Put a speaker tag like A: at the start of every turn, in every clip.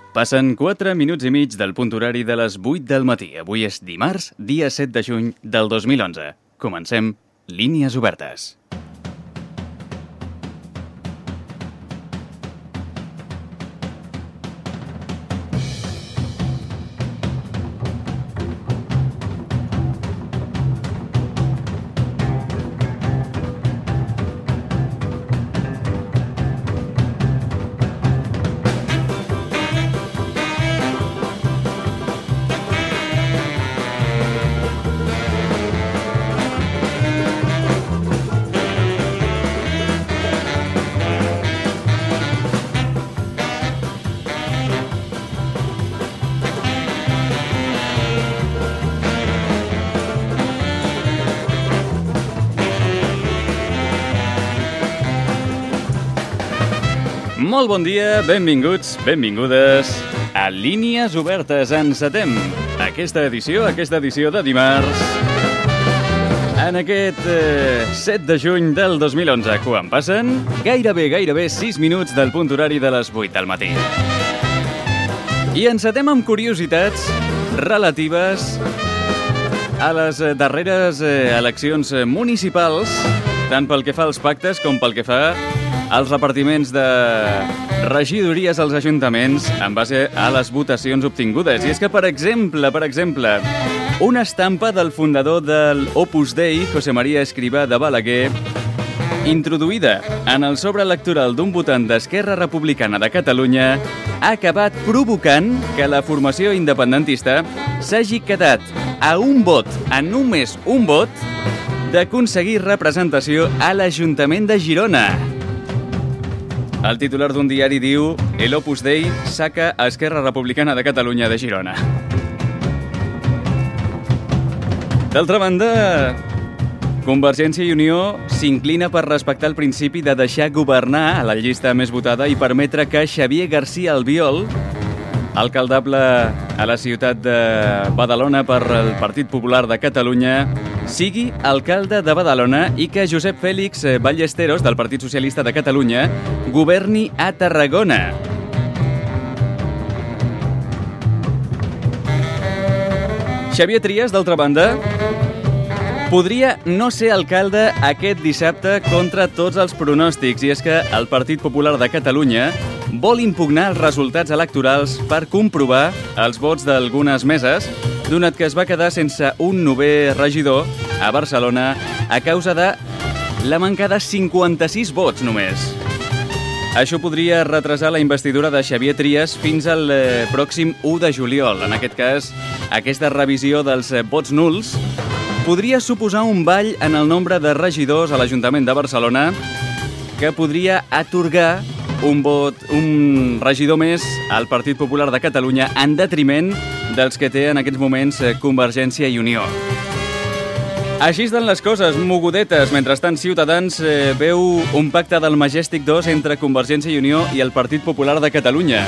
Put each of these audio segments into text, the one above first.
A: Passen 4 minuts i mig del punt horari de les 8 del matí. Avui és dimarts, dia 7 de juny del 2011. Comencem Línies Obertes. Molt bon dia, benvinguts, benvingudes a Línies Obertes. Encetem aquesta edició de dimarts, en aquest 7 de juny del 2011, quan passen gairebé 6 minuts del punt horari de les 8 del matí. I encetem amb curiositats relatives a les darreres eleccions municipals, tant pel que fa als pactes com pel que fa als repartiments de regidories als ajuntaments en base a les votacions obtingudes. I és que, per exemple, una estampa del fundador del Opus Dei, José María Escrivá de Balaguer, introduïda en el sobre electoral d'un votant d'Esquerra Republicana de Catalunya, ha acabat provocant que la formació independentista s'hagi quedat a un vot, a només un vot, d'aconseguir representació a l'Ajuntament de Girona. El titular d'un diari diu: el Opus Dei saca a Esquerra Republicana de Catalunya de Girona. D'altra banda, Convergència i Unió s'inclina per respectar el principi de deixar governar a la llista més votada i permetre que Xavier García Albiol, alcaldable a la ciutat de Badalona per el Partit Popular de Catalunya, sigui alcalde de Badalona i que Josep Fèlix Ballesteros, del Partit Socialista de Catalunya, governi a Tarragona. Xavier Trias, d'altra banda, podria no ser alcalde aquest dissabte contra tots els pronòstics, i és que el Partit Popular de Catalunya vol impugnar els resultats electorals per comprovar els vots d'algunes meses, donat que es va quedar sense un 9è regidor a Barcelona a causa de la manca de 56 vots només. Això podria retrasar la investidura de Xavier Trias fins al pròxim 1 de juliol. En aquest cas, aquesta revisió dels vots nuls podria suposar un ball en el nombre de regidors a l'Ajuntament de Barcelona, que podria atorgar un regidor més al Partit Popular de Catalunya en detriment dels que té en aquests moments Convergència i Unió. Així estan les coses, mogudetes. Mentrestant, Ciutadans veu un pacte del Majestic 2 entre Convergència i Unió i el Partit Popular de Catalunya.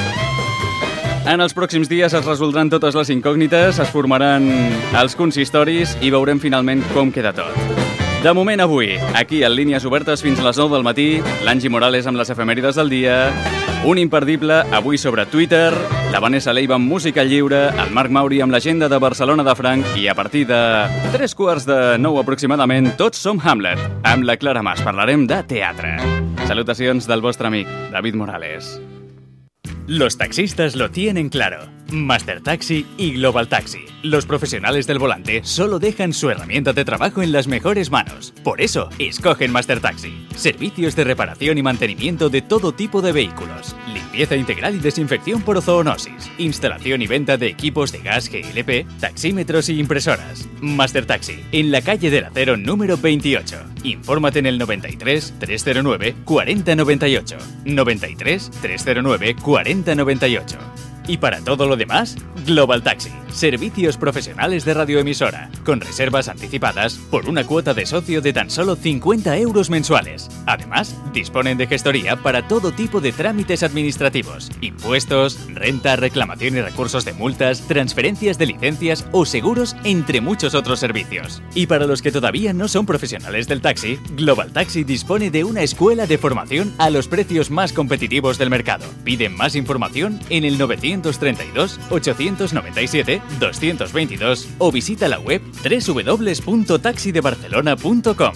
A: En els pròxims dies es resoldran totes les incògnites, es formaran els consistoris i veurem finalment com queda tot. De moment, avui, aquí a Línies Obertes fins a les 9 del matí, l'Angie Morales amb les efemèrides del dia, un imperdible avui sobre Twitter, la Vanessa Leiva amb música lliure, el Marc Mauri amb l'agenda de Barcelona de Franc i a partir de 8:45 aproximadament, tots som Hamlet. Amb la Clara Mas parlarem de teatre. Salutacions del vostre amic, David Morales.
B: Los taxistas lo tienen claro. Master Taxi y Global Taxi. Los profesionales del volante solo dejan su herramienta de trabajo en las mejores manos. Por eso, escogen Master Taxi. Servicios de reparación y mantenimiento de todo tipo de vehículos. Limpieza integral y desinfección por zoonosis. Instalación y venta de equipos de gas GLP, taxímetros y impresoras. Master Taxi, en la calle del Acero número 28. Infórmate en el 93 309 4098. 93 309 4098. Y para todo lo demás, Global Taxi, servicios profesionales de radioemisora, con reservas anticipadas por una cuota de socio de tan solo 50 euros mensuales. Además, disponen de gestoría para todo tipo de trámites administrativos, impuestos, renta, reclamación y recursos de multas, transferencias de licencias o seguros, entre muchos otros servicios. Y para los que todavía no son profesionales del taxi, Global Taxi dispone de una escuela de formación a los precios más competitivos del mercado. Piden más información en el 932 897 222 o visita la web www.taxidebarcelona.com.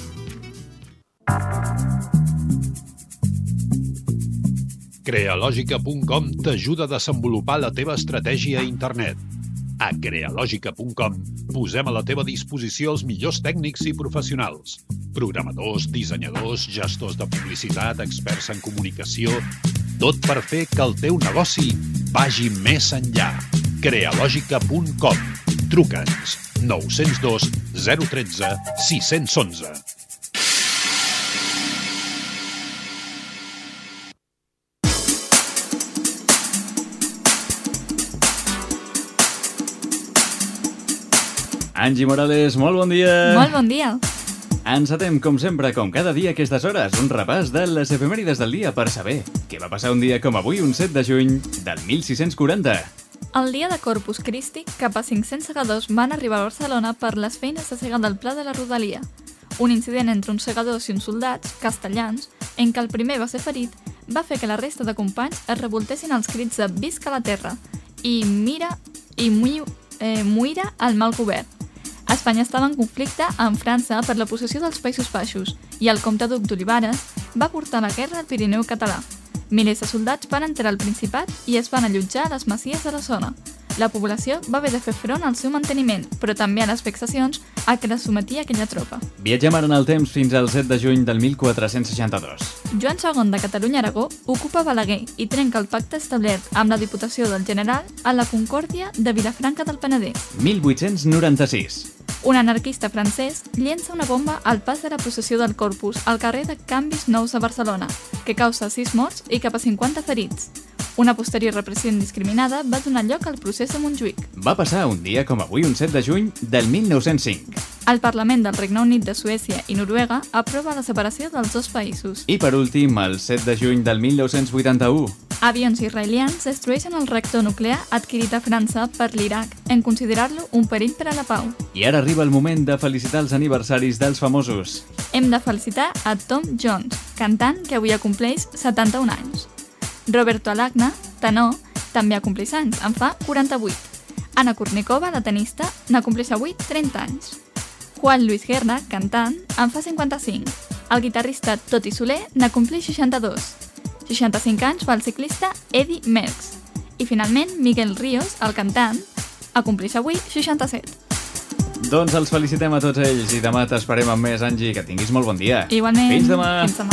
C: Crealogica.com t'ajuda a desenvolupar la teva estratègia a internet. A Crealogica.com posem a la teva disposició els millors tècnics i professionals. Programadors, dissenyadors, gestors de publicitat, experts en comunicació... Tot per fer que el teu negoci vagi més enllà. Crealogica.com. Truca'ns 902 013 611.
A: Angie Morales, molt bon dia.
D: Molt bon dia.
A: Encetem, com sempre, com cada dia a aquestes hores, un repàs de les efemèrides del dia per saber què va passar un dia com avui, un 7 de juny del 1640.
D: El dia de Corpus Christi, cap a 500 segadors van arribar a Barcelona per les feines de sega del Pla de la Rodalia. Un incident entre uns segadors i uns soldats, castellans, en què el primer va ser ferit, va fer que la resta de companys es revoltessin als crits de «Visca la terra» i «Muira el mal govern». Espanya estava en conflicte amb França per la possessió dels Països Baixos i el comte duc d'Olivares va portar la guerra al Pirineu català. Milers de soldats van entrar al Principat i es van allotjar a les masies de la zona. La població va haver de fer front al seu manteniment, però també a les vexacions a què la sometia aquella tropa.
A: Viatgem ara en el temps fins al 7 de juny del 1462.
D: Joan II de Catalunya-Aragó ocupa Balaguer i trenca el pacte establert amb la Diputació del General a la Concòrdia de Vilafranca del Penedès.
A: 1896.
D: Un anarquista francès llença una bomba al pas de la processió del Corpus al carrer de Canvis Nous de Barcelona, que causa 6 morts i cap a 50 ferits. Una posterior repressió indiscriminada va donar lloc al procés de Montjuïc.
A: Va passar un dia com avui, un 7 de juny del 1905.
D: El Parlament del Regne Unit de Suècia i Noruega aprova la separació dels dos països.
A: I per últim, el 7 de juny del 1981.
D: Avions israelians destrueixen el reactor nuclear adquirit a França per l'Iraq en considerar-lo un perill per a la pau.
A: I ara arriba el moment de felicitar els aniversaris dels famosos.
D: Hem de felicitar a Tom Jones, cantant que avui compleix 71 anys. Roberto Alagna, tenor, també compleix anys, en fa 48. Anna Kournikova, la tenista, n'acompleix avui 30 anys. Juan Luis Guerra, cantant, en fa 55. El guitarrista Toti Soler n'acompleix 62. 65 anys fa el ciclista Eddy Merckx. I finalment, Miguel Ríos, el cantant, acompleix avui 67.
A: Doncs els felicitem a tots ells i demà t'esperem amb més, Angie. Que tinguis molt bon dia.
D: Igualment.
A: Fins demà.
D: Fins demà.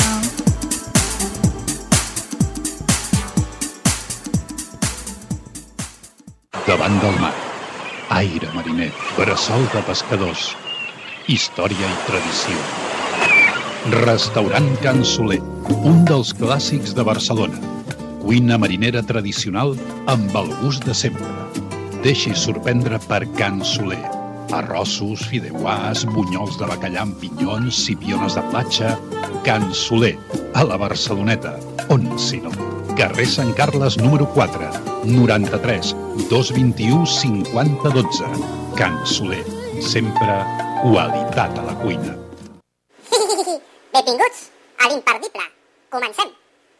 C: Davant del mar, aire mariner, bressol de pescadors, història i tradició. Restaurant Can Soler, un dels clàssics de Barcelona. Cuina marinera tradicional amb el gust de sempre. Deixis sorprendre per Can Soler. Arrossos, fideuàs, bunyols de bacallà amb pinyons, sipiones de platja... Can Soler, a la Barceloneta. On, si no? Carrer Sant Carles, número 4, 93 221 5012. Can Soler, sempre qualitat a la cuina.
E: Benvinguts a l'imperdible. Comencem.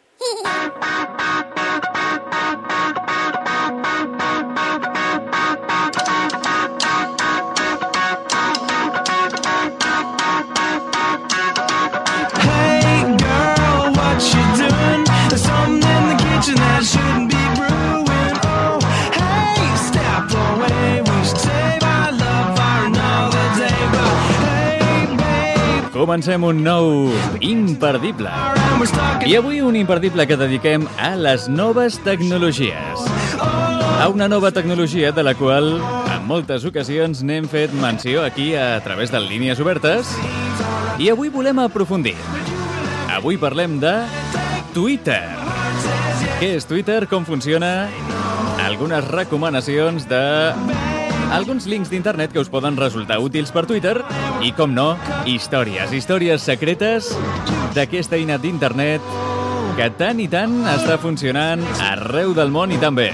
F: Hey girl, what you doing? There's something in the kitchen that shouldn't be brewing. Oh, hey, step away. We should save our love for another day. But hey, babe.
A: Comencem un nou imperdible. I avui un imperdible que dediquem a les noves tecnologies. A una nova tecnologia de la qual en moltes ocasions n'hem fet menció aquí a través de línies obertes i avui volem aprofundir. Avui parlem de Twitter. Què és Twitter? Com funciona? Algunes recomanacions de... alguns links d'internet que us poden resultar útils per Twitter i, com no, històries secretes d'aquesta eina d'internet que tant i tant està funcionant arreu del món i també.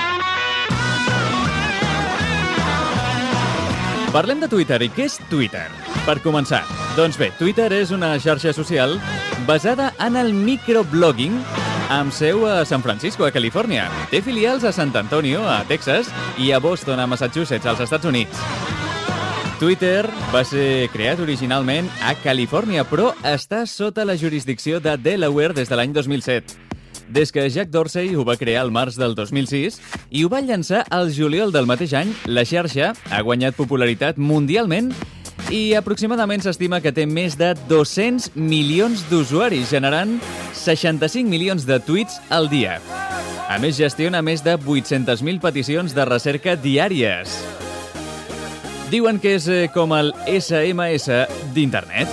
A: Parlem de Twitter. I què és Twitter? Per començar, doncs bé, Twitter és una xarxa social basada en el microblogging amb seu a San Francisco, a Califòrnia. Té filials a San Antonio, a Texas, i a Boston, a Massachusetts, als Estats Units. Twitter va ser creat originalment a Califòrnia, però està sota la jurisdicció de Delaware des de l'any 2007. Des que Jack Dorsey ho va crear al març del 2006 i ho va llançar al juliol del mateix any, la xarxa ha guanyat popularitat mundialment i aproximadament s'estima que té més de 200 milions d'usuaris, generant 65 milions de tuits al dia. A més, gestiona més de 800.000 peticions de recerca diàries. Diuen que és com el SMS d'internet.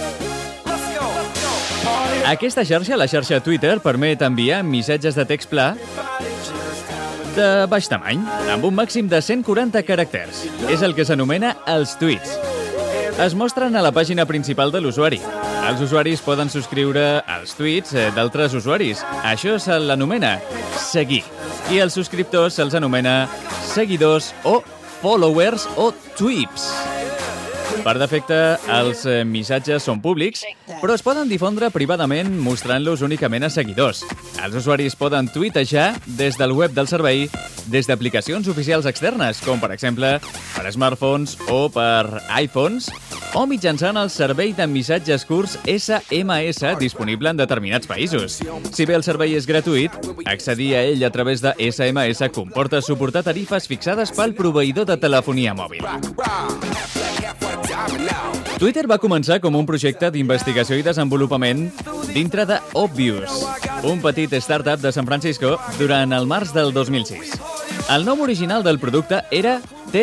A: Aquesta xarxa, la xarxa Twitter, permet enviar missatges de text pla de baix tamany, amb un màxim de 140 caràcters. És el que s'anomena els tweets. Es mostren a la pàgina principal de l'usuari. Els usuaris poden subscriure als tuits d'altres usuaris. Això se l'anomena seguir. I els subscriptors se'ls anomena seguidors o followers o tweets. Per defecte, els missatges són públics, però es poden difondre privadament mostrant-los únicament a seguidors. Els usuaris poden tuitejar des del web del servei, des d'aplicacions oficials externes, com per exemple per smartphones o per iPhones, o mitjançant el servei de missatges curts SMS disponible en determinats països. Si bé el servei és gratuït, accedir a ell a través de SMS comporta suportar tarifes fixades pel proveïdor de telefonia mòbil. Twitter va començar com un projecte d'investigació i desenvolupament dintre de Obvious, un petit startup de San Francisco, durant el març del 2006. El nom original del producte era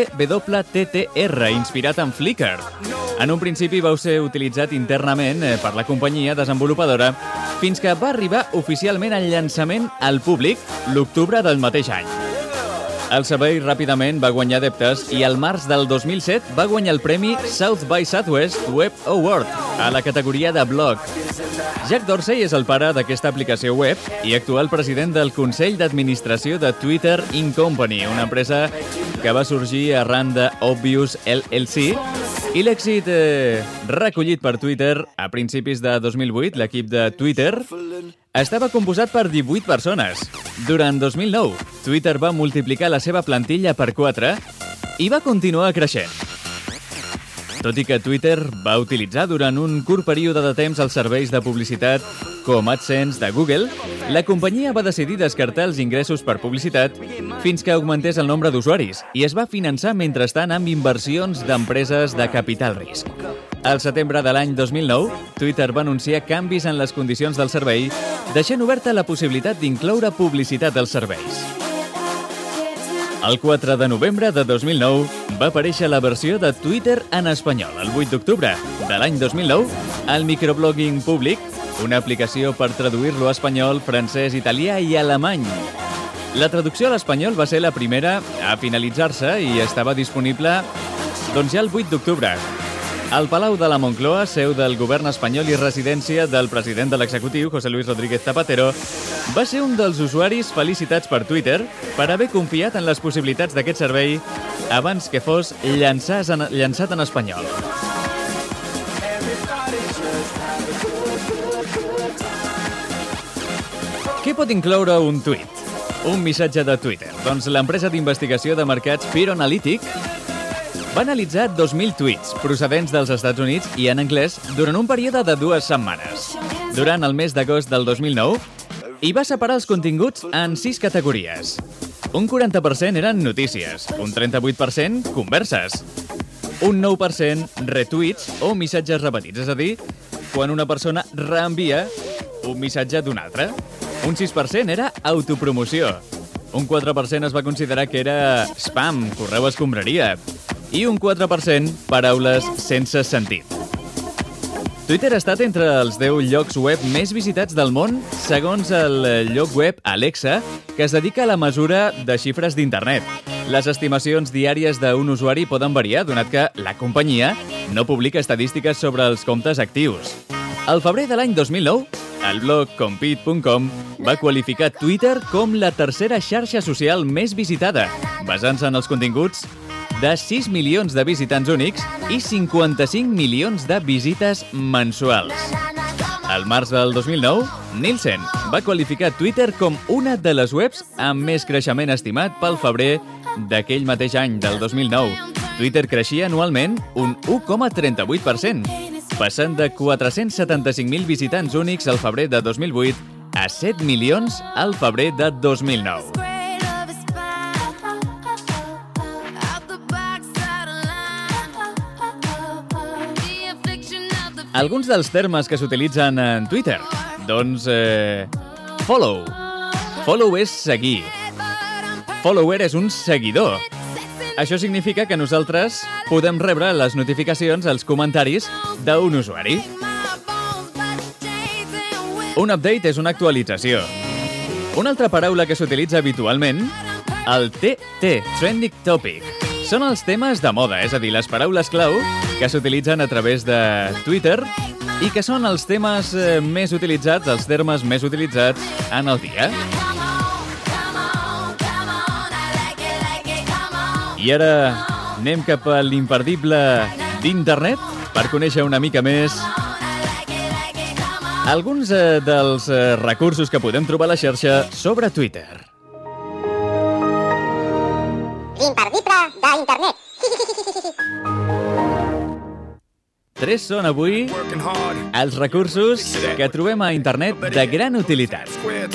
A: TWTTR, inspirat en Flickr. En un principi va ser utilitzat internament per la companyia desenvolupadora fins que va arribar oficialment al llançament al públic l'octubre del mateix any. El servei ràpidament va guanyar adeptes i al març del 2007 va guanyar el premi South by Southwest Web Award a la categoria de blog. Jack Dorsey és el pare d'aquesta aplicació web i actual president del Consell d'Administració de Twitter Inc. Company, una empresa que va sorgir arran de Obvious LLC, i l'èxit recollit per Twitter a principis de 2008, l'equip de Twitter estava composat per 18 persones. Durant 2009, Twitter va multiplicar la seva plantilla per 4 i va continuar creixent. Tot i que Twitter va utilitzar durant un curt període de temps els serveis de publicitat com AdSense de Google, la companyia va decidir descartar els ingressos per publicitat fins que augmentés el nombre d'usuaris i es va finançar mentrestant amb inversions d'empreses de capital risc. Al setembre de l'any 2009, Twitter va anunciar canvis en les condicions del servei, deixant oberta la possibilitat d'incloure publicitat als serveis. El 4 de novembre de 2009 va aparèixer la versió de Twitter en espanyol. El 8 d'octubre de l'any 2009, el microblogging públic, una aplicació per traduir-lo a espanyol, francès, italià i alemany. La traducció a l'espanyol va ser la primera a finalitzar-se i estava disponible ja el 8 d'octubre. El Palau de la Moncloa, seu del govern espanyol i residència del president de l'executiu, José Luis Rodríguez Zapatero, va ser un dels usuaris felicitats per Twitter per haver confiat en les possibilitats d'aquest servei abans que fos llançat en espanyol. Què pot incloure un tuit? Un missatge de Twitter? Doncs l'empresa d'investigació de mercats Peer Analytic va analitzar 2.000 tuits procedents dels Estats Units i en anglès durant un període de 2 setmanes. Durant el mes d'agost del 2009, i va separar els continguts en 6 categories. Un 40% eren notícies, un 38% converses, un 9% retuits o missatges repetits, és a dir, quan una persona reenvia un missatge d'un altre. Un 6% era autopromoció, un 4% es va considerar que era spam, correu escombraria, i un 4% paraules sense sentit. Twitter ha estat entre els 10 llocs web més visitats del món, segons el lloc web Alexa, que es dedica a la mesura de xifres d'internet. Les estimacions diàries d'un usuari poden variar, donat que la companyia no publica estadístiques sobre els comptes actius. Al febrer de l'any 2009, el blog Compete.com va qualificar Twitter com la tercera xarxa social més visitada, basant-se en els continguts de 6 milions de visitants únics i 55 milions de visites mensuals. Al març del 2009, Nielsen va qualificar Twitter com una de les webs amb més creixement estimat pel febrer d'aquell mateix any, del 2009. Twitter creixia anualment un 1,38%, passant de 475.000 visitants únics al febrer de 2008 a 7 milions al febrer de 2009. Alguns dels termes que s'utilitzen en Twitter, doncs, follow. Follow és seguir. Follower és un seguidor. Això significa que nosaltres podem rebre les notificacions, els comentaris d'un usuari. Un update és una actualització. Una altra paraula que s'utilitza habitualment, el TT, Trending Topic. Són els temes de moda, és a dir, les paraules clau que s'utilitzen a través de Twitter i que són els temes més utilitzats, els termes més utilitzats en el dia. I ara anem cap a l'imperdible d'internet per conèixer una mica més alguns dels recursos que podem trobar a la xarxa sobre Twitter.
E: L'imperdible d'internet.
A: 3 són avui els recursos que trobem a internet de gran utilitat.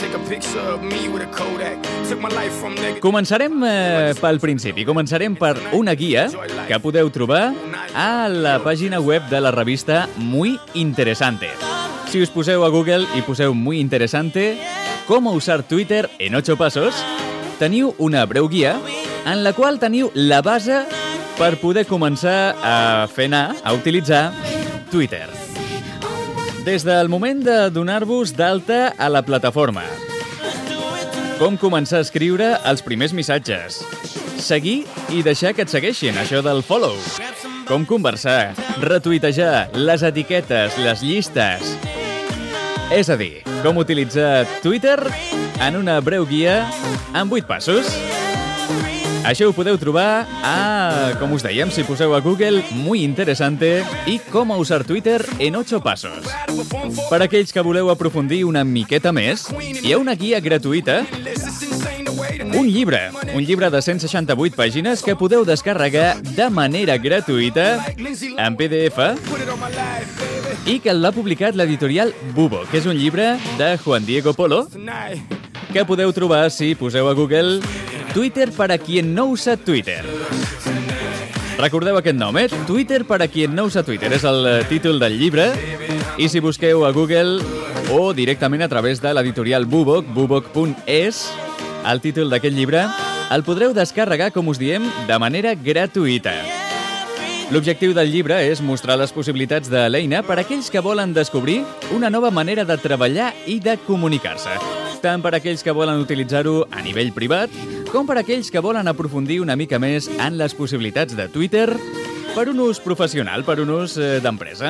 A: Començarem pel principi. Començarem per una guia que podeu trobar a la pàgina web de la revista Muy Interesante. Si us poseu a Google i poseu Muy Interesante, cómo usar Twitter en 8 pasos, teniu una breu guia en la qual teniu la base per poder començar a fer anar, a utilitzar Twitter. Des del moment de donar-vos d'alta a la plataforma, com començar a escriure els primers missatges, seguir i deixar que et segueixin, això del follow, com conversar, retuitejar, les etiquetes, les llistes. És a dir, com utilitzar Twitter en una breu guia en 8 passos. Això ho podeu trobar com us dèiem, si poseu a Google Muy Interesante i cómo usar Twitter en 8 pasos. Per aquells que voleu aprofundir una miqueta més, hi ha una guia gratuïta, un llibre de 168 pàgines que podeu descarregar de manera gratuïta en PDF i que l'ha publicat l'editorial Bubo, que és un llibre de Juan Diego Polo que podeu trobar si poseu a Google Twitter para quien no usa Twitter. Recordeu aquest nom, Twitter para quien no usa Twitter. És el títol del llibre. I si busqueu a Google o directament a través de l'editorial Bubok, bubok.es, el títol d'aquest llibre, el podreu descarregar, com us diem, de manera gratuïta. L'objectiu del llibre és mostrar les possibilitats de l'eina per a aquells que volen descobrir una nova manera de treballar i de comunicar-se, tant per a aquells que volen utilitzar-ho a nivell privat, com per a aquells que volen aprofundir una mica més en les possibilitats de Twitter per un ús professional, per un ús d'empresa.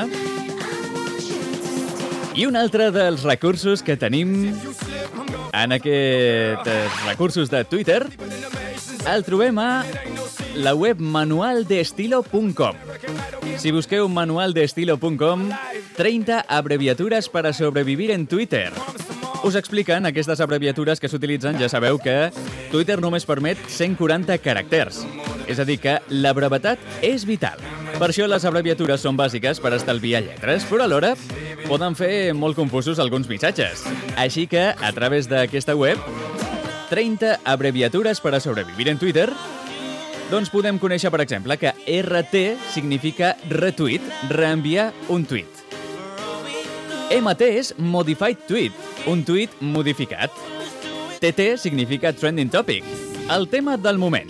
A: I un altre dels recursos que tenim en aquests recursos de Twitter el trobem a la web manualdestilo.com. Si busqueu manualdestilo.com, 30 abreviaturas para sobrevivir en Twitter. Us expliquen aquestes abreviatures que s'utilitzen. Ja sabeu que Twitter només permet 140 caràcters. És a dir, que la brevetat és vital. Per això les abreviatures són bàsiques per estalviar lletres, però alhora poden fer molt confusos alguns missatges. Així que, a través d'aquesta web, 30 abreviatures per a sobrevivir en Twitter, doncs podem conèixer, per exemple, que RT significa retweet, reenviar un tuit. MT és modified tweet, un tuit modificat. TT significa trending topic, el tema del moment.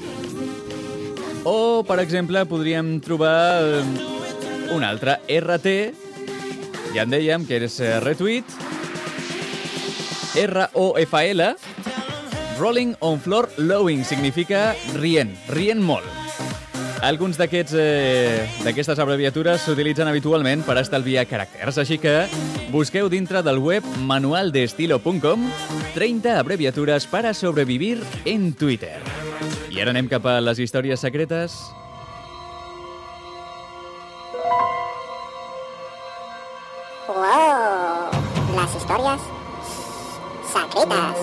A: O, per exemple, podríem trobar un altre, RT, Ja en dèiem que és retweet, ROFL, rolling on floor lowing, significa rient molt. Alguns d'aquestes abreviatures s'utilitzen habitualment per estalviar caràcters, així que busqueu dintre del web manualdestilo.com 30 abreviatures para sobrevivir en Twitter. I ara anem cap a les històries secretes.
E: Wow, las historias secretas.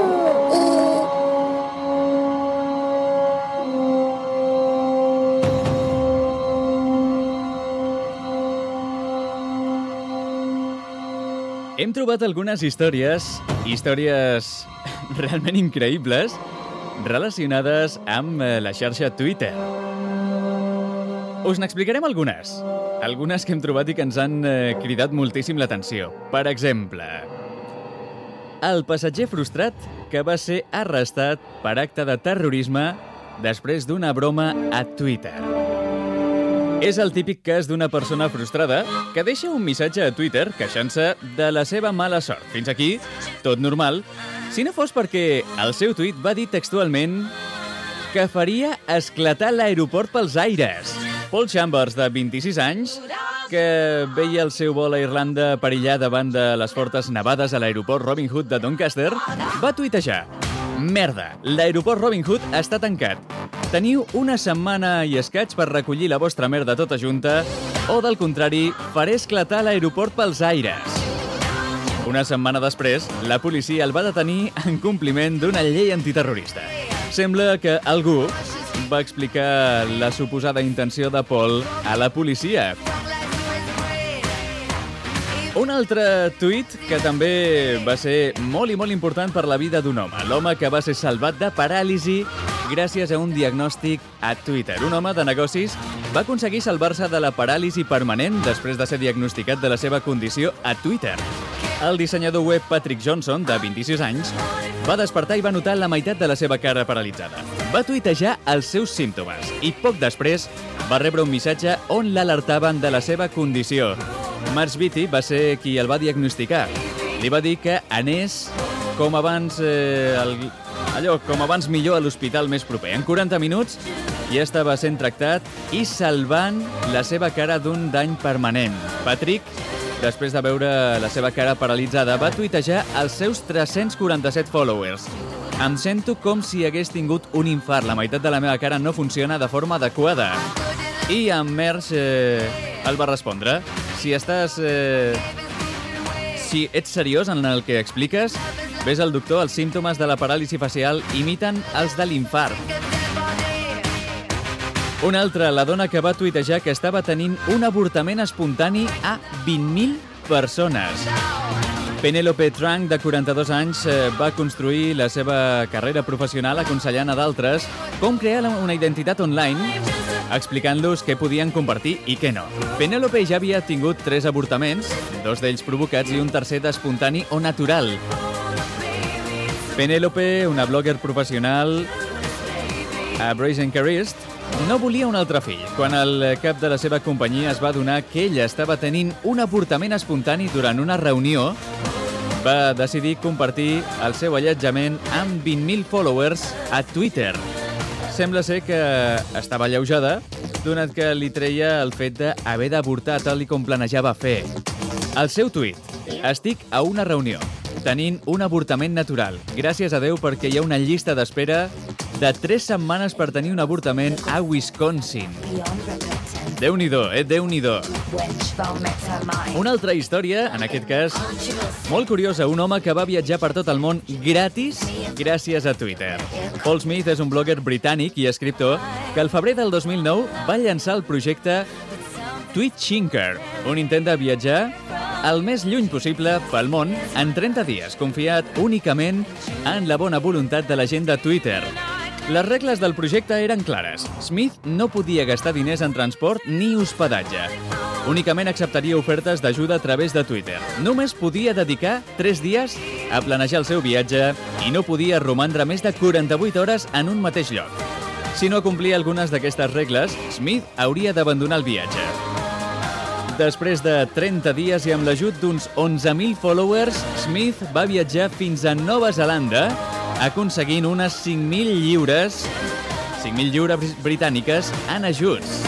A: Hem trobat algunes històries realment increïbles relacionades amb la xarxa Twitter. Us n'explicarem algunes que hem trobat i que ens han cridat moltíssim l'atenció. Per exemple, el passatger frustrat que va ser arrestat per acte de terrorisme després d'una broma a Twitter. És el típic cas d'una persona frustrada que deixa un missatge a Twitter queixant-se de la seva mala sort. Fins aquí, tot normal, si no fos perquè el seu tuit va dir textualment que faria esclatar l'aeroport pels aires. Paul Chambers, de 26 anys, que veia el seu vol a Irlanda perillar davant de les fortes nevades a l'aeroport Robin Hood de Doncaster, va tuitejar: merda, l'aeroport Robin Hood està tancat. Teniu una setmana i escaig per recollir la vostra merda tota junta o, del contrari, faré esclatar l'aeroport pels aires. Una setmana després, la policia el va detenir en compliment d'una llei antiterrorista. Sembla que algú va explicar la suposada intenció de Paul a la policia. Un altre tuit que també va ser molt i molt important per la vida d'un home. L'home que va ser salvat de paràlisi gràcies a un diagnòstic a Twitter. Un home de negocis va aconseguir salvar-se de la paràlisi permanent després de ser diagnosticat de la seva condició a Twitter. El dissenyador web Patrick Johnson, de 26 anys, va despertar i va notar la meitat de la seva cara paralitzada. Va tuitejar els seus símptomes i poc després va rebre un missatge on l'alertaven de la seva condició. Marsh Beatty va ser qui el va diagnosticar. Li va dir que anés com abans millor a l'hospital més proper. En 40 minuts ja estava sent tractat i salvant la seva cara d'un dany permanent. Patrick, després de veure la seva cara paralitzada, va tuitejar els seus 347 followers. Em sento com si hagués tingut un infart. La meitat de la meva cara no funciona de forma adequada. I en Marsh el va respondre: si ets seriós en el que expliques, ves al doctor, els símptomes de la paràlisi facial imiten els de l'infart. Una altra, la dona que va tuitejar que estava tenint un avortament espontani a 20.000 persones. Penelope Trang, de 42 anys, va construir la seva carrera professional aconsellant a d'altres com crear una identitat online, explicant-los què podien compartir i què no. Penelope ja havia tingut 3 avortaments, 2 d'ells provocats i un tercer d'espontani o natural. Penelope, una blogger professional a Brazen Careers, no volia un altre fill. Quan el cap de la seva companyia es va adonar que ella estava tenint un avortament espontani durant una reunió, va decidir compartir el seu allotjament amb 20.000 followers a Twitter. Sembla ser que estava alleujada, donat que li treia el fet d'haver d'avortar tal com planejava fer. El seu tuit: estic a una reunió, tenint un avortament natural. Gràcies a Déu perquè hi ha una llista d'espera de 3 setmanes per tenir un avortament a Wisconsin. Déu-n'hi-do, Déu-n'hi-do. Una altra història, en aquest cas, molt curiosa. Un home que va viatjar per tot el món gratis gràcies a Twitter. Paul Smith és un blogger britànic i escriptor que al febrer del 2009 va llançar el projecte Tweetchinker, un intent de viatjar el més lluny possible pel món en 30 dies, confiat únicament en la bona voluntat de la gent de Twitter. Les regles del projecte eren clares. Smith no podia gastar diners en transport ni hospedatge. Únicament acceptaria ofertes d'ajuda a través de Twitter. Només podia dedicar 3 dies a planejar el seu viatge i no podia romandre més de 48 hores en un mateix lloc. Si no complia algunes d'aquestes regles, Smith hauria d'abandonar el viatge. Després de 30 dies i amb l'ajut d'uns 11.000 followers, Smith va viatjar fins a Nova Zelanda, aconseguint unes 5.000 lliures britàniques en ajuts.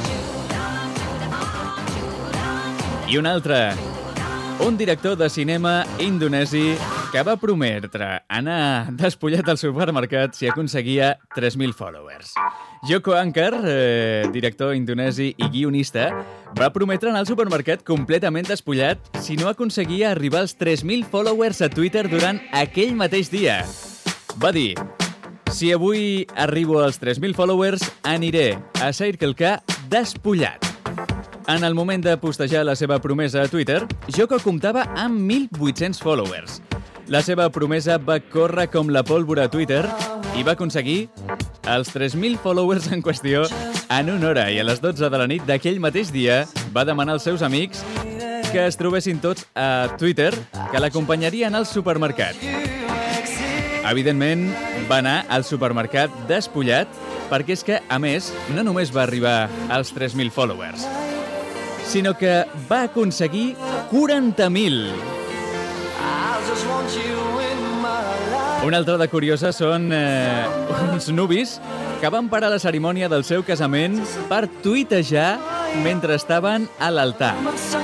A: I un altre, un director de cinema indonesi que va prometre anar despullat al supermercat si aconseguia 3.000 followers. Joko Anwar, director indonesi i guionista, va prometre anar al supermercat completament despullat si no aconseguia arribar als 3.000 followers a Twitter durant aquell mateix dia. Va dir: si avui arribo als 3.000 followers, aniré a Circle K despullat. En el moment de postejar la seva promesa a Twitter, Joko comptava amb 1.800 followers. La seva promesa va córrer com la pólvora a Twitter i va aconseguir els 3.000 followers en qüestió en una hora, i a les 12 de la nit d'aquell mateix dia va demanar als seus amics que es trobessin tots a Twitter, que l'acompanyarien al supermercat. Evidentment, va anar al supermercat despullat perquè és que, a més, no només va arribar als 3.000 followers, sinó que va aconseguir 40.000. Una altra de curiosa són uns nuvis que van parar la cerimònia del seu casament per tuitejar mentre estaven a l'altar.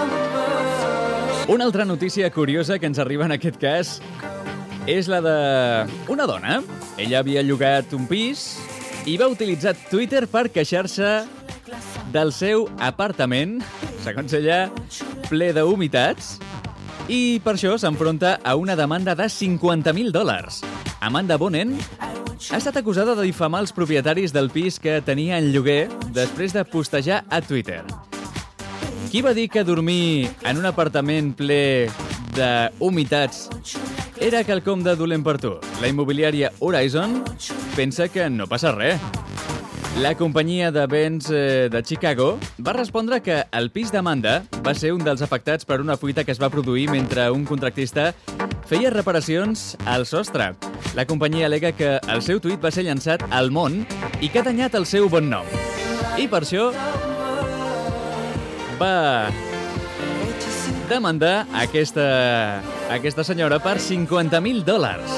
A: Una altra notícia curiosa que ens arriba en aquest cas és la d'una dona. Ella havia llogat un pis i va utilitzar Twitter per queixar-se del seu apartament, segons ella, ple d'humitats, i per això s'enfronta a una demanda de $50.000. Amanda Bonen ha estat acusada de difamar els propietaris del pis que tenia en lloguer després de postejar a Twitter. Qui va dir que dormir en un apartament ple d'humitats era quelcom de dolent per tu? La immobiliària Horizon pensa que no passa res. La companyia de béns de Chicago va respondre que el pis d'Amanda va ser un dels afectats per una fuita que es va produir mentre un contractista feia reparacions al sostre. La companyia al·lega que el seu tuit va ser llançat al món i que ha danyat el seu bon nom. I per això va demandar aquesta senyora per $50.000.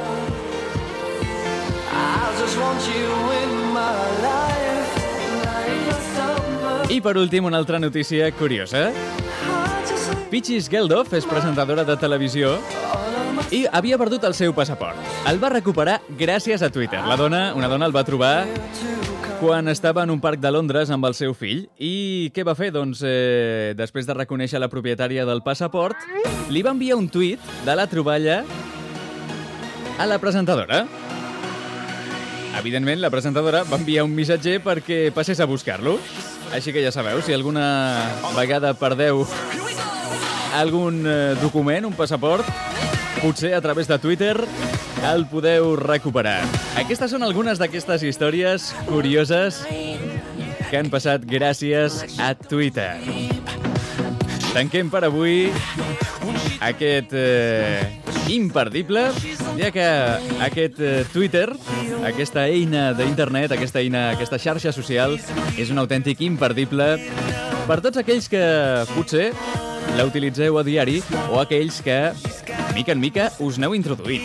A: I per últim, una altra notícia curiosa. Peaches Geldof és presentadora de televisió i havia perdut el seu passaport. El va recuperar gràcies a Twitter. Una dona el va trobar quan estava en un parc de Londres amb el seu fill. I què va fer? Doncs, després de reconèixer la propietària del passaport, li va enviar un tuit de la troballa a la presentadora. Evidentment, la presentadora va enviar un missatger perquè passés a buscar-lo. Així que ja sabeu, si alguna vegada perdeu algun document, un passaport, potser a través de Twitter el podeu recuperar. Aquestes són algunes d'aquestes històries curioses que han passat gràcies a Twitter. Tanquem per avui aquest imperdible, ja que aquest Twitter, aquesta eina d'internet, aquesta xarxa social, és un autèntic imperdible per tots aquells que potser la utilitzeu a diari o aquells que, mica en mica, us n'heu introduït.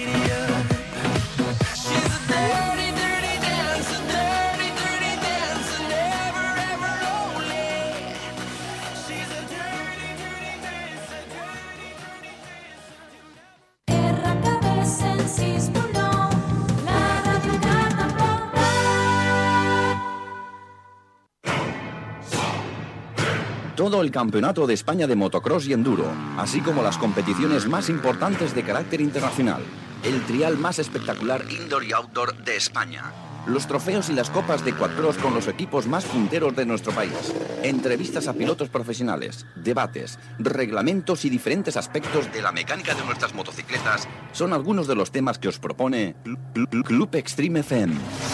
G: Todo el Campeonato de España de Motocross y Enduro, así como las competiciones más importantes de carácter internacional, el trial más espectacular indoor y outdoor de España, los trofeos y las copas de quadcross con los equipos más punteros de nuestro país, entrevistas a pilotos profesionales, debates, reglamentos y diferentes aspectos de la mecánica de nuestras motocicletas son algunos de los temas que os propone Club Extreme FM.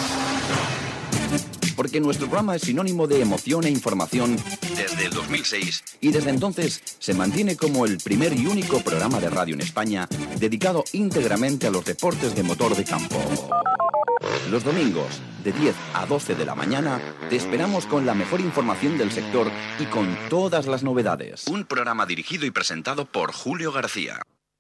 G: Porque nuestro programa es sinónimo de emoción e información desde el 2006 y desde entonces se mantiene como el primer y único programa de radio en España dedicado íntegramente a los deportes de motor de campo. Los domingos, de 10 a 12 de la mañana, te esperamos con la mejor información del sector y con todas las novedades. Un programa dirigido y presentado por Julio García.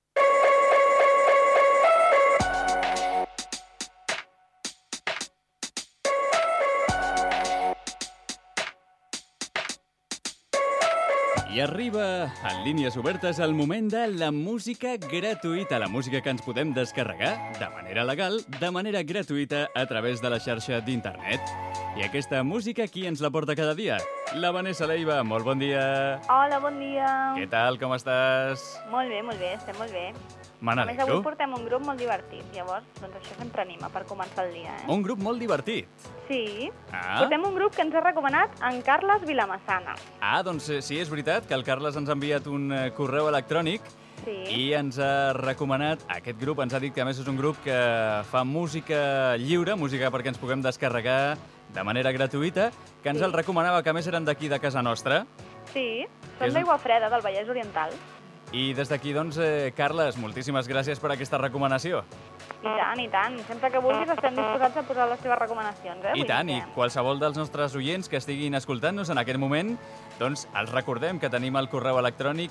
A: I arriba, en línies obertes, el moment de la música gratuïta, la música que ens podem descarregar de manera legal, de manera gratuïta, a través de la xarxa d'internet. I aquesta música, qui ens la porta cada dia? La Vanessa Leiva, molt bon dia.
H: Hola, bon dia.
A: Què tal, com estàs?
H: Molt bé, estem molt bé.
A: Me
H: A més, avui
A: n'alegro.
H: portem un grup molt divertit, llavors, doncs això sempre anima per començar el dia, eh?
A: Un grup molt divertit.
H: Sí.
A: Ah.
H: Portem un grup que ens ha recomanat en Carles Vilamassana.
A: Doncs sí, és veritat que el Carles ens ha enviat un correu electrònic
H: Sí.
A: i ens ha recomanat, aquest grup ens ha dit que a més és un grup que fa música lliure, música perquè ens puguem descarregar de manera gratuïta, que ens
H: Sí.
A: el recomanava, que a més eren d'aquí de casa nostra.
H: Sí,
A: Que és-
H: són d'Aigua Freda, del Vallès Oriental.
A: I des d'aquí, doncs, Carles, moltíssimes gràcies per aquesta recomanació.
H: I tant. Sempre que vulguis estem disposats a posar les teves recomanacions, eh?
A: I
H: Vull
A: tant,
H: dir
A: i qualsevol dels nostres oients que estiguin escoltant-nos en aquest moment, doncs els recordem que tenim el correu electrònic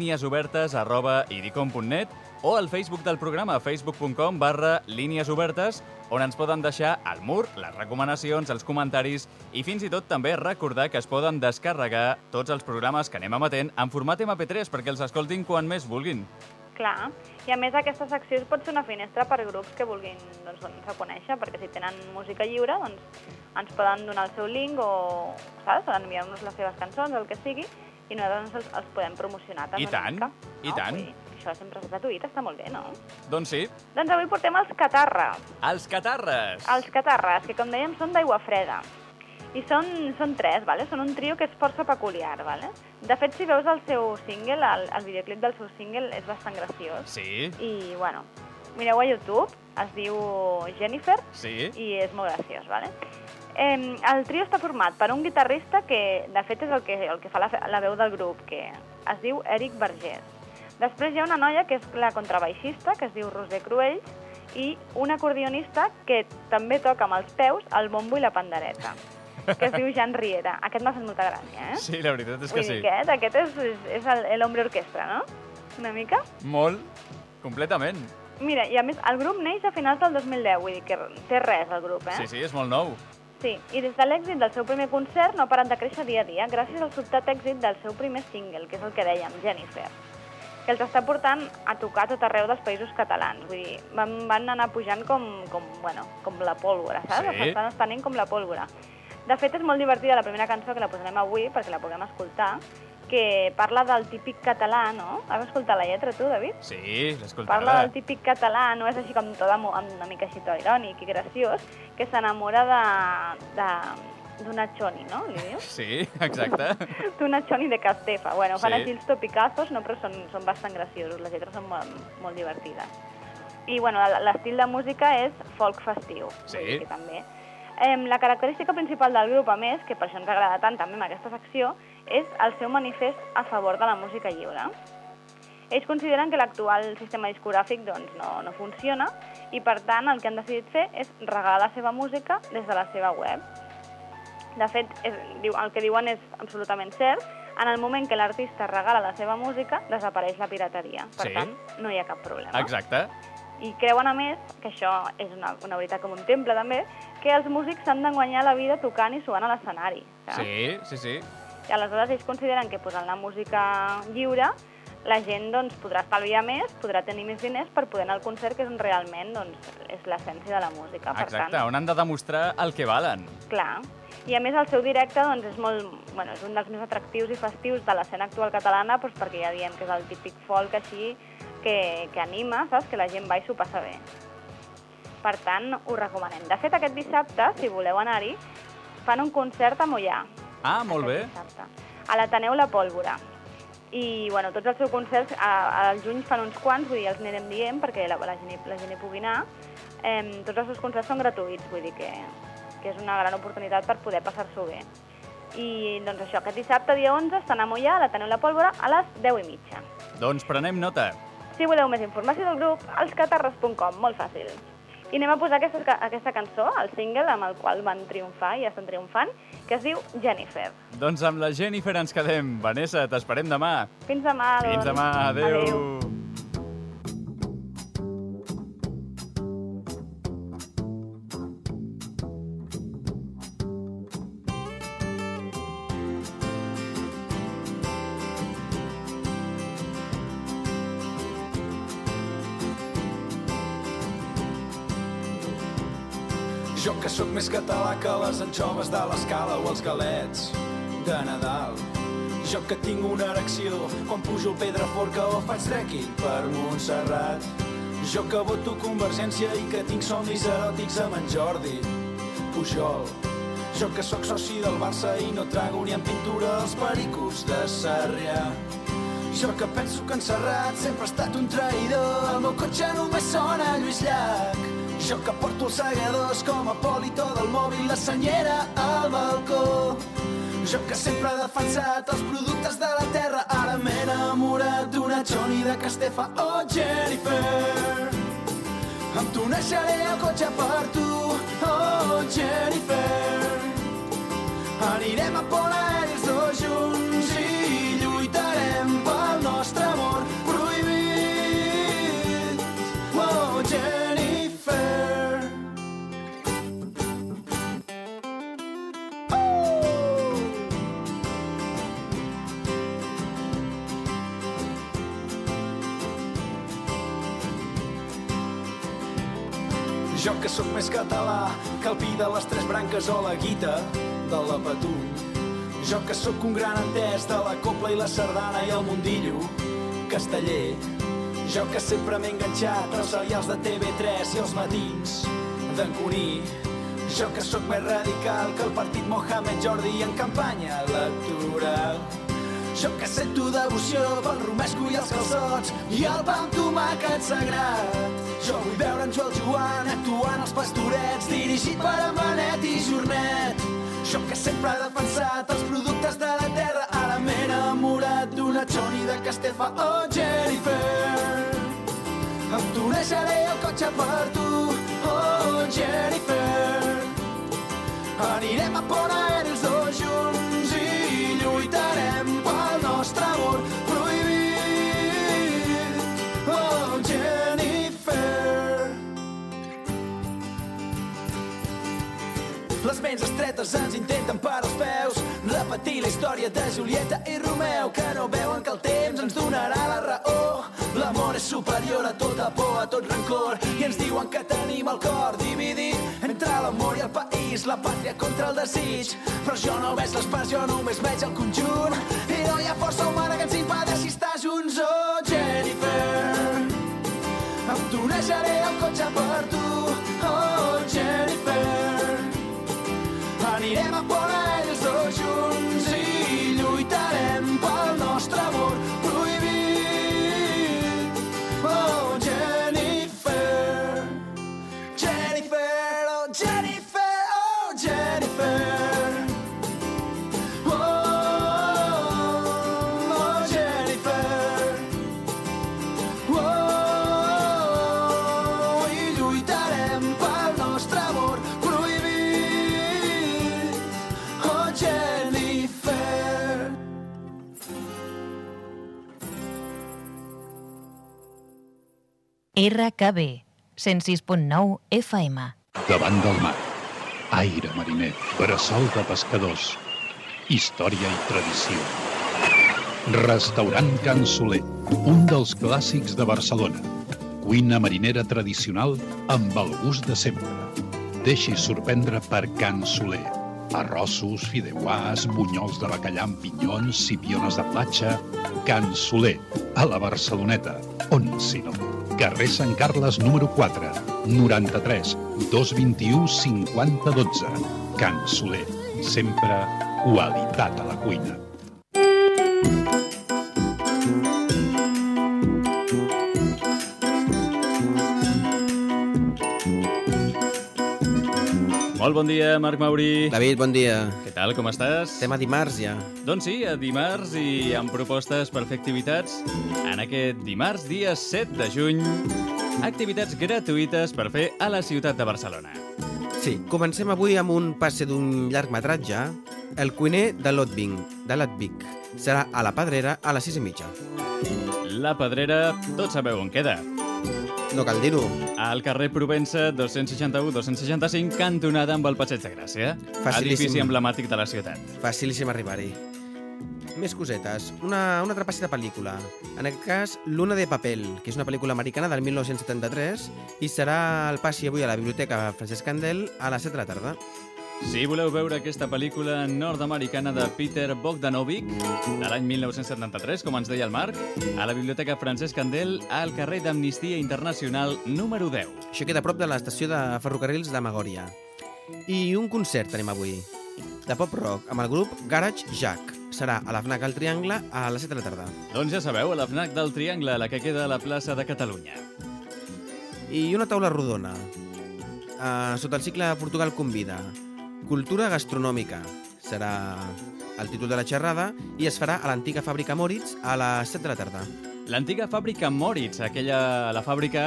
A: líniesobertes@idicom.net o el Facebook del programa, facebook.com/líniesobertes, on ens poden deixar al mur les recomanacions, els comentaris i fins i tot també recordar que es poden descarregar tots els programes que anem emetent en format MP3 perquè els escoltin quan més vulguin.
H: Clar, i a més aquesta secció pot ser una finestra per grups que vulguin doncs, conèixer, perquè si tenen música lliure doncs ens poden donar el seu link o, saps, enviar-nos les seves cançons, el que sigui, i nosaltres els podem promocionar també
A: I tant,
H: una mica.
A: i tant.
H: Vull dir, això sempre és gratuït, està molt bé, no?
A: Doncs sí,
H: Doncs avui portem els Catarra.
A: els Catarres.
H: Els Catarres, que com dèiem són d'Aigua Freda. I són tres, vale? Són un trio que és força peculiar. Vale? De fet, si veus el seu single, el videoclip del seu single és bastant graciós.
A: Sí,
H: I, bueno, mireu a YouTube, es diu Jennifer,
A: sí.
H: i és molt graciós, vale? El trio està format per un guitarrista que, de fet, és el que fa la veu del grup, que es diu Eric Vergés. Després hi ha una noia que és la contrabaixista, que es diu Roser Cruells, i un acordionista que també toca amb els peus el bombo i la pandereta, que es diu Jan Riera. Aquest m'ha fet molta gràcia, eh?
A: Sí, la veritat és que
H: Vull dir
A: sí.
H: que aquest és l'hombre orquestra, no? Una mica.
A: Molt, completament.
H: Mira, i a més, el grup neix a finals del 2010, vull dir que té res, el grup, eh?
A: Sí, sí, és molt nou.
H: Sí, i des de l'èxit del seu primer concert no ha parat de créixer dia a dia, gràcies al sobtat èxit del seu primer single, que és el que dèiem, Jennifer, que els està portant a tocar tot arreu dels països catalans. Vull dir, van anar pujant com la pólvora, saps?
A: Sí.
H: Estan estenent com la pólvora. De fet, és molt divertida la primera cançó, que la posarem avui perquè la puguem escoltar, que parla del típic català, no? Has escoltat la lletra, tu, David?
A: Sí, l'he escoltada.
H: Parla del típic català, no és així com tot amb una mica així tot irònic i graciós, que s'enamora d'una choni, no? Li dius?
A: Sí, exacte.
H: D'una choni de Castefa. Bueno, fan
A: Sí.
H: així els topicazos, no? Però són bastant graciosos, les lletres són molt divertides. I, bueno, l'estil de música és folk festiu.
A: Sí.
H: Vull dir que també. La característica principal del grup, a més, que per això ens agrada tant també en aquesta secció, és el seu manifest a favor de la música lliure. Ells consideren que l'actual sistema discogràfic doncs, no funciona i, per tant, el que han decidit fer és regalar la seva música des de la seva web. De fet, el que diuen és absolutament cert. En el moment que l'artista regala la seva música, desapareix la pirateria. Per
A: Sí.
H: tant, no hi ha cap problema.
A: Exacte.
H: I creuen, a més, que això és una veritat com un temple, també, que els músics s'han d'enguanyar la vida tocant i suant a l'escenari. saps?
A: Sí, sí, sí.
H: I aleshores ells consideren que posant la música lliure la gent doncs, podrà estalviar més, podrà tenir més diners per poder anar al concert, que és on realment doncs, és l'essència de la música. Per
A: Exacte,
H: tant,
A: on han de demostrar el que valen.
H: clar. I a més el seu directe doncs, és és un dels més atractius i festius de l'escena actual catalana, doncs, perquè ja diem que és el típic folk així que anima, saps? Que la gent va i s'ho passa bé. Per tant, ho recomanem. De fet, aquest dissabte, si voleu anar-hi, fan un concert a Mollà.
A: Ah, molt bé.
H: Dissabte, a l'Ateneu La Pólvora. I, bueno, tots els seus concerts, al juny fan uns quants, vull dir, els anirem dient perquè la gent hi pugui anar. Tots els seus concerts són gratuïts, vull dir que és una gran oportunitat per poder passar-s'ho bé. I, doncs això, aquest dissabte, dia 11, estan a Mollà, a l'Ateneu La Pólvora, a les 10:30.
A: Doncs prenem nota.
H: Si voleu més informació del grup, alscatarres.com, molt fàcil. I anem a posar aquesta cançó, el single amb el qual van triomfar i estan triomfant, que es diu Jennifer.
A: Doncs amb la Jennifer ens quedem. Vanessa, t'esperem demà.
H: Fins demà, doncs.
A: Fins demà, adeu.
F: Jo que sóc més català que les anxoves de l'Escala o els galets de Nadal. Jo que tinc una erecció quan pujo al Pedraforca o faig trekking per Montserrat. Jo que voto Convergència i que tinc somnis eròtics amb en Jordi Pujol. Jo que sóc soci del Barça i no trago ni en pintura els pericos de Sarrià. Jo que penso que en Serrat sempre ha estat un traïdor. El meu cotxe només sona Lluís Llach. Jo que porto els segadors com a polito del mòbil, la senyera al balcó. Jo que sempre he defensat els productes de la terra, ara m'he enamorat d'una Johnny de Castefa. Oh, Jennifer, amb tu naixeré el cotxe per tu. Oh, Jennifer, anirem a Pont Aeri els dos junts i lluitarem pel nostre amor prohibit. Oh, Jennifer. Jo que sóc més català que el pi de les tres branques o la guita de la Patum. Jo que sóc un gran entès de la copla i la sardana i el mundillo casteller. Jo que sempre m'he enganxat als serials de TV3 i els matins d'en Cuní. Jo que sóc més radical que el partit Mohamed Jordi en campanya electoral. Jo que sento devoció pel romesco i els calçots i el pa amb tomàquet sagrat. Jo vull veure en Joel Joan actuant als Pastorets, dirigit per en Benet i Jornet. Jo que sempre he defensat els productes de la terra, ara m'he enamorat d'una Johnny de Castefa. Oh, Jennifer, amb tu naixeré el cotxe per tu. Oh, Jennifer, anirem a Pont Aeri els dos junts i lluitarem pel nostre amor prohibit. Oh, Jennifer. Les ments estretes ens intenten per als peus, repetir la història de Julieta i Romeu, que no veuen que el temps ens donarà la raó. L'amor és superior a tota por, a tot rancor, i ens diuen que tenim el cor dividit entre l'amor i el país, la pàtria contra el desig. Però jo no veig les parts, jo només veig el conjunt, i no hi ha força humana que ens impedeixi estar junts. Oh, Jennifer, amb tu naixeré el cotxe per tu. Oh, Jennifer, anirem a Pont Aeri els dos junts i lluitarem pel nostre amor prohibit. Oh, Jennifer, Jennifer, oh, Jennifer, oh, Jennifer. Oh, oh, Jennifer. Oh, i lluitarem pel nostre amor prohibit. Oh, Jennifer.
I: RKB 106.9 FM.
C: Davant del mar, aire mariner, bressol de pescadors, història i tradició. Restaurant Can Soler, un dels clàssics de Barcelona. Cuina marinera tradicional amb el gust de sempre. Deixi sorprendre per Can Soler. Arrossos, fideuàs, bunyols de bacallà amb pinyons, sipiones de platja... Can Soler, a la Barceloneta. On, si no? Carrer Sant Carles, número 4, 93 221 5012. Can Soler, sempre qualitat a la cuina.
A: Molt bon dia, Marc Mauri.
J: David, bon dia.
A: Què tal, com estàs?
J: Estem a dimarts ja.
A: Doncs sí, a dimarts i amb propostes per fer activitats. En aquest dimarts, dia 7 de juny, activitats gratuïtes per fer a la ciutat de Barcelona.
J: Sí, comencem avui amb un passe d'un llargmetratge, El cuiner de Ludwig. Serà a la Pedrera a les 6:30.
A: La Pedrera, tots sabeu on queda.
J: No cal dir-ho.
A: Al carrer Provença, 261-265, cantonada amb el Passeig de Gràcia.
J: Facilíssim.
A: Edifici emblemàtic de la ciutat.
J: Facilíssim arribar-hi. Més cosetes. Una altra passi de pel·lícula. En aquest cas, Luna de Papel, que és una pel·lícula americana del 1973 i serà el passi avui a la Biblioteca Francesc Candel a les 7 de la tarda.
A: Si voleu veure aquesta pel·lícula nord-americana de Peter Bogdanovich, de l'any 1973, com ens deia el Marc, a la Biblioteca Francesc Candel, al carrer d'Amnistia Internacional número 10.
J: Això queda a prop de l'estació de ferrocarrils de Magòria. I un concert tenim avui, de pop-rock, amb el grup Garage Jack. Serà a la FNAC al Triangle a les 7 de la tarda.
A: Doncs ja sabeu, a la FNAC del Triangle, la que queda a la plaça de Catalunya.
J: I una taula rodona, sota el cicle Portugal Convida. Cultura gastronòmica serà el títol de la xerrada i es farà a l'antiga fàbrica Moritz a les 7 de la tarda.
A: L'antiga fàbrica Moritz, la fàbrica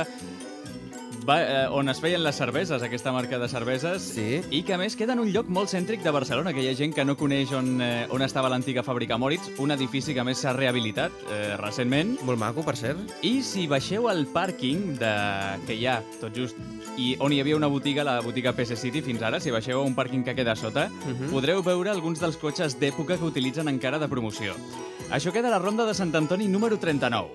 A: on es feien les cerveses, aquesta marca de cerveses,
J: sí.
A: I que a més queda en un lloc molt cèntric de Barcelona, que hi ha gent que no coneix on estava l'antiga fàbrica Moritz, un edifici que a més s'ha rehabilitat recentment.
J: Molt maco, per cert.
A: I si baixeu al pàrquing que hi ha, tot just, i on hi havia una botiga, la botiga PC City fins ara, si baixeu a un pàrquing que queda a sota, podreu veure alguns dels cotxes d'època que utilitzen encara de promoció. Això queda a la Ronda de Sant Antoni número 39.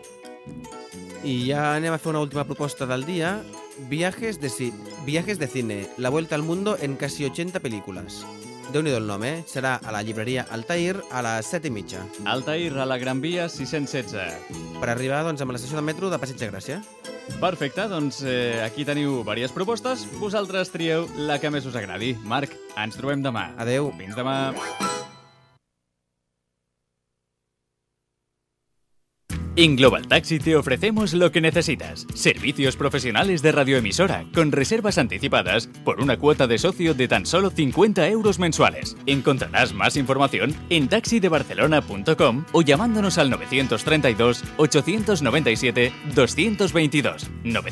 J: I ja anem a fer una última proposta del dia. Viajes de cine, la vuelta al mundo en casi 80 películas. Déu-n'hi-do el nom, Serà a la llibreria Altair a les 7:30.
A: Altair, a la Gran Via 616.
J: Per arribar doncs, a l'estació de metro de Passeig de Gràcia.
A: Perfecte, doncs aquí teniu diverses propostes. Vosaltres trieu la que més us agradi. Marc, ens trobem demà.
J: Adeu.
A: Fins demà.
B: En Global Taxi te ofrecemos lo que necesitas. Servicios profesionales de radioemisora, con reservas anticipadas por una cuota de socio de tan solo 50 euros mensuales. Encontrarás más información en taxidebarcelona.com o llamándonos al 932-897-222.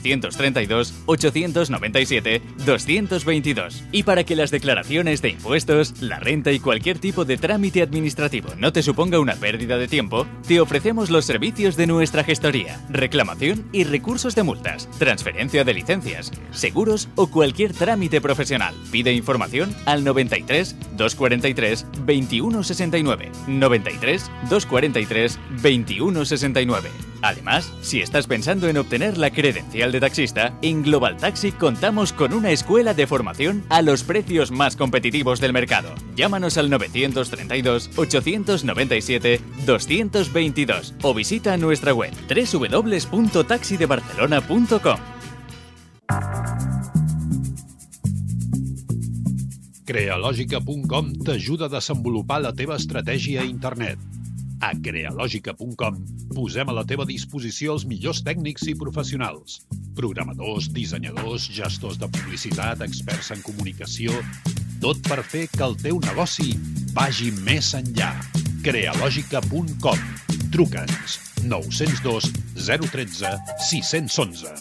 B: 932-897-222. Y para que las declaraciones de impuestos, la renta y cualquier tipo de trámite administrativo no te suponga una pérdida de tiempo, te ofrecemos los servicios de nuestra gestoría, reclamación y recursos de multas, transferencia de licencias, seguros o cualquier trámite profesional. Pide información al 93 243 2169. 93 243 2169. Además, si estás pensando en obtener la credencial de taxista, en Global Taxi contamos con una escuela de formación a los precios más competitivos del mercado. Llámanos al 932 897 222 o visita nuestra web www.taxidebarcelona.com.
C: Crealogica.com t'ajuda a desenvolupar la teva estratègia a internet. A Crealogica.com posem a la teva disposició els millors tècnics i professionals. Programadors, dissenyadors, gestors de publicitat, experts en comunicació... Tot per fer que el teu negoci vagi més enllà. Crealogica.com. Truca'ns 902 013 611.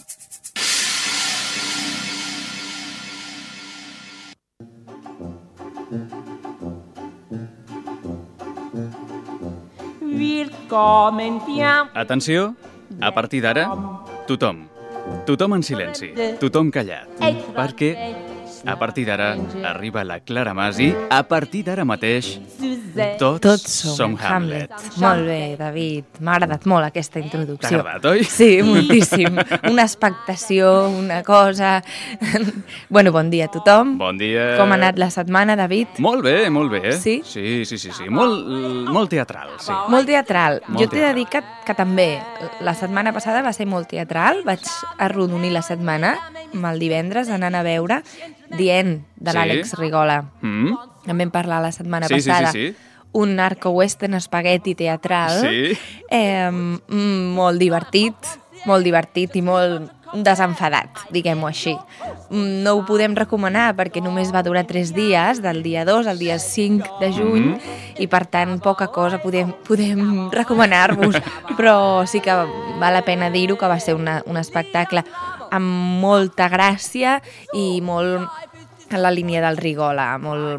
A: Atenció, a partir d'ara, tothom en silenci, tothom callat, perquè a partir d'ara arriba la Clara Mas i a partir d'ara mateix tots som Hamlet.
I: Molt bé, David. M'ha agradat molt aquesta introducció.
A: T'ha agradat, oi?
I: Sí, moltíssim. Una expectació, una cosa... Bueno, bon dia a tothom.
A: Bon dia.
I: Com ha anat la setmana, David?
A: Molt bé, molt bé.
I: Sí?
A: Sí. Molt teatral, sí.
I: Molt teatral.
A: Molt
I: Jo t'he de dir que també la setmana passada va ser molt teatral. Vaig arrodonir la setmana el divendres anant a veure Dient, de l'Àlex Rigola. En vam parlar la setmana passada.
A: Sí.
I: Un narco-western espagueti teatral.
A: Sí.
I: Molt divertit i molt desenfadat, diguem-ho així. No ho podem recomanar perquè només va durar 3 dies, del dia 2 al dia 5 de juny, i per tant poca cosa podem recomanar-vos, però sí que val la pena dir-ho que va ser un espectacle amb molta gràcia i molt en la línia del Rigola,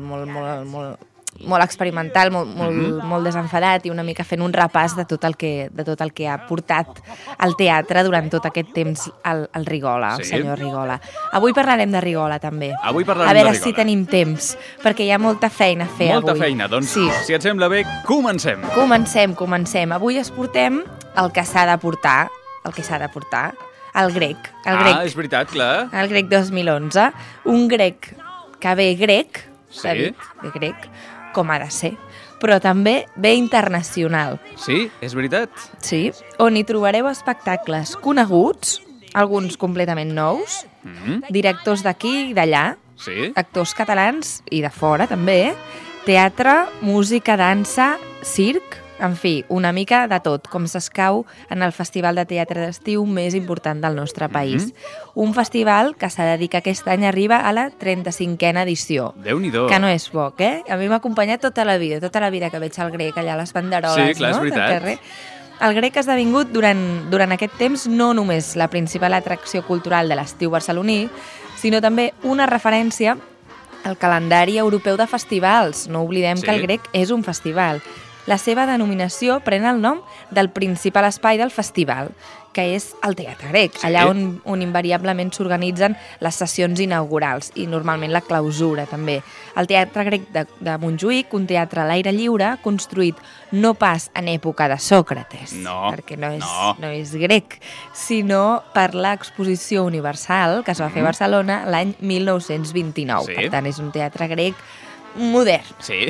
I: molt experimental, molt desenfadat i una mica fent un repàs de tot el que ha portat al teatre durant tot aquest temps el Rigola, el senyor Rigola. Avui parlarem de Rigola, també. A veure si tenim temps, perquè hi ha molta feina a fer avui.
A: Molta feina, doncs si et sembla bé, comencem.
I: Comencem. Avui es portem el que s'ha de portar, el grec.
A: És veritat, clar.
I: El grec 2011. Un grec que ve grec, grec, com ha de ser, però també ve internacional.
A: Sí, és veritat.
I: Sí, on hi trobareu espectacles coneguts, alguns completament nous, directors d'aquí i d'allà, actors catalans i de fora també, teatre, música, dansa, circ, en fi, una mica de tot, com s'escau en el Festival de Teatre d'Estiu més important del nostre país. Un festival que s'ha de dir que aquest any arriba a la 35a edició.
A: Déu-n'hi-do.
I: Que no és poc, eh? A mi m'ha acompanyat tota la vida que veig el grec allà a les banderoles,
A: sí, clar, és veritat.
I: El grec ha esdevingut durant aquest temps no només la principal atracció cultural de l'estiu barceloní, sinó també una referència al calendari europeu de festivals. No oblidem que el grec és un festival. La seva denominació pren el nom del principal espai del festival, que és el Teatre Grec, allà on invariablement s'organitzen les sessions inaugurals i normalment la clausura també. El Teatre Grec de Montjuïc, un teatre a l'aire lliure, construït no pas en època de Sòcrates, perquè no és grec, sinó per l'Exposició Universal que es va fer a Barcelona l'any 1929. Per tant, és un teatre grec modern.
A: Sí.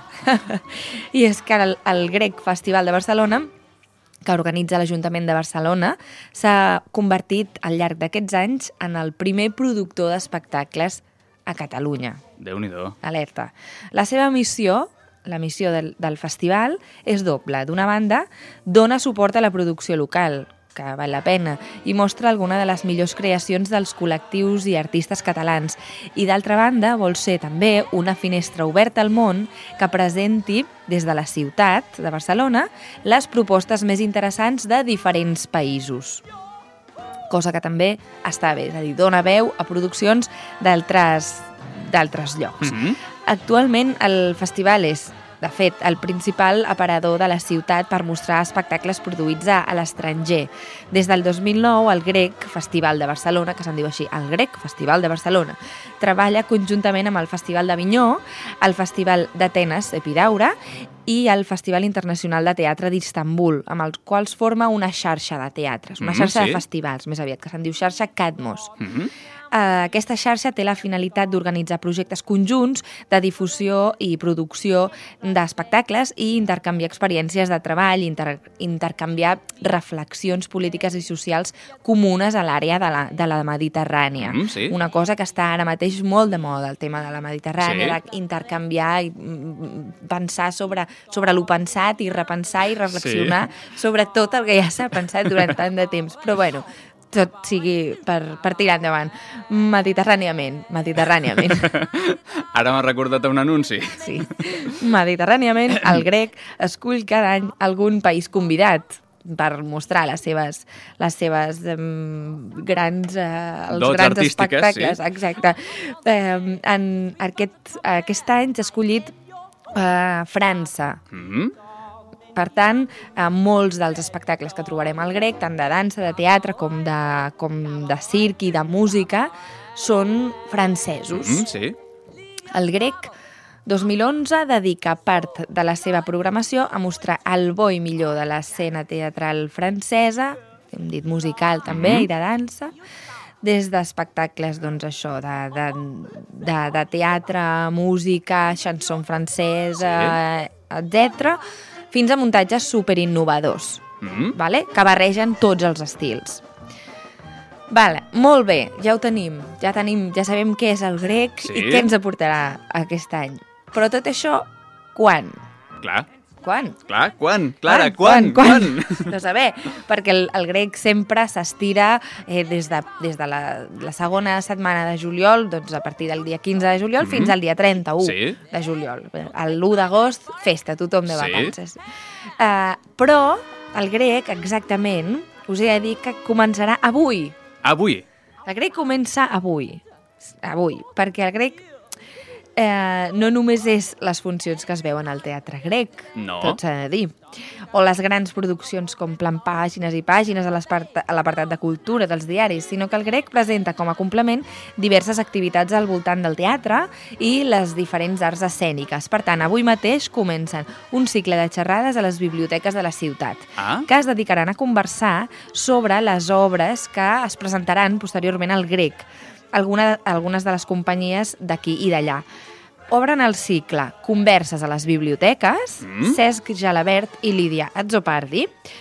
I: I és que el Grec Festival de Barcelona, que organitza l'Ajuntament de Barcelona, s'ha convertit al llarg d'aquests anys en el primer productor d'espectacles a Catalunya.
A: Déu-n'hi-do.
I: Alerta. La seva missió, la missió del festival, és doble. D'una banda, dona suport a la producció local, que val la pena, i mostra alguna de les millors creacions dels col·lectius i artistes catalans. I d'altra banda, vol ser també una finestra oberta al món que presenti, des de la ciutat de Barcelona, les propostes més interessants de diferents països. Cosa que també està bé, és a dir, dona veu a produccions d'altres llocs. Actualment el festival és, de fet, el principal aparador de la ciutat per mostrar espectacles produïts a l'estranger. Des del 2009, el Grec Festival de Barcelona, que se'n diu així, el Grec Festival de Barcelona, treballa conjuntament amb el Festival d'Avinyó, el Festival d'Atenes Epidaure i el Festival Internacional de Teatre d'Istanbul, amb els quals forma una xarxa de teatres, una xarxa de festivals, més aviat, que se'n diu xarxa Cadmos. Aquesta xarxa té la finalitat d'organitzar projectes conjunts de difusió i producció d'espectacles i intercanviar experiències de treball, intercanviar reflexions polítiques i socials comunes a l'àrea de la Mediterrània. Una cosa que està ara mateix molt de moda, el tema de la Mediterrània, d'intercanviar i pensar sobre lo pensat i repensar i reflexionar sobre tot el que ja s'ha pensat durant tant de temps. Però bueno, tot sigui per tirar endavant. Mediterràniament.
A: Ara m'ha recordat un anunci.
I: Sí. Mediterràniament, el Grec escull cada any algun país convidat per mostrar les seves grans espectacles. Sí. Exacte. Aquest any s'ha escollit França. Per tant, molts dels espectacles que trobarem al Grec, tant de dansa, de teatre, com de circ i de música, són francesos.
A: Sí.
I: El Grec 2011 dedica part de la seva programació a mostrar el bo i millor de l'escena teatral francesa, hem dit musical també, i de dansa, des d'espectacles, doncs això, de teatre, música, chanson francesa, etc., fins a muntatges superinnovadors, que barregen tots els estils. Molt bé, ja ho tenim, ja sabem què és el Grec i què ens aportarà aquest any. Però tot això, quan?
A: Clar.
I: Quan?
A: Clar, quan? Clara, quan?
I: No saber, perquè el grec sempre s'estira des de la segona setmana de juliol, doncs a partir del dia 15 de juliol fins al dia 31 de juliol. L'1 d'agost, festa, tothom de vacances. Però el grec, exactament, us he de dir que començarà avui.
A: Avui?
I: El grec comença avui, perquè el grec no només és les funcions que es veuen al teatre grec, tot s'ha de dir, o les grans produccions que omplen pàgines i pàgines a l'apartat de cultura dels diaris, sinó que el grec presenta com a complement diverses activitats al voltant del teatre i les diferents arts escèniques. Per tant, avui mateix comencen un cicle de xerrades a les biblioteques de la ciutat, que es dedicaran a conversar sobre les obres que es presentaran posteriorment al grec, algunes de les companyies d'aquí i d'allà. Obren el cicle Converses a les biblioteques, Cesc Jalabert i Lídia Azzopardi,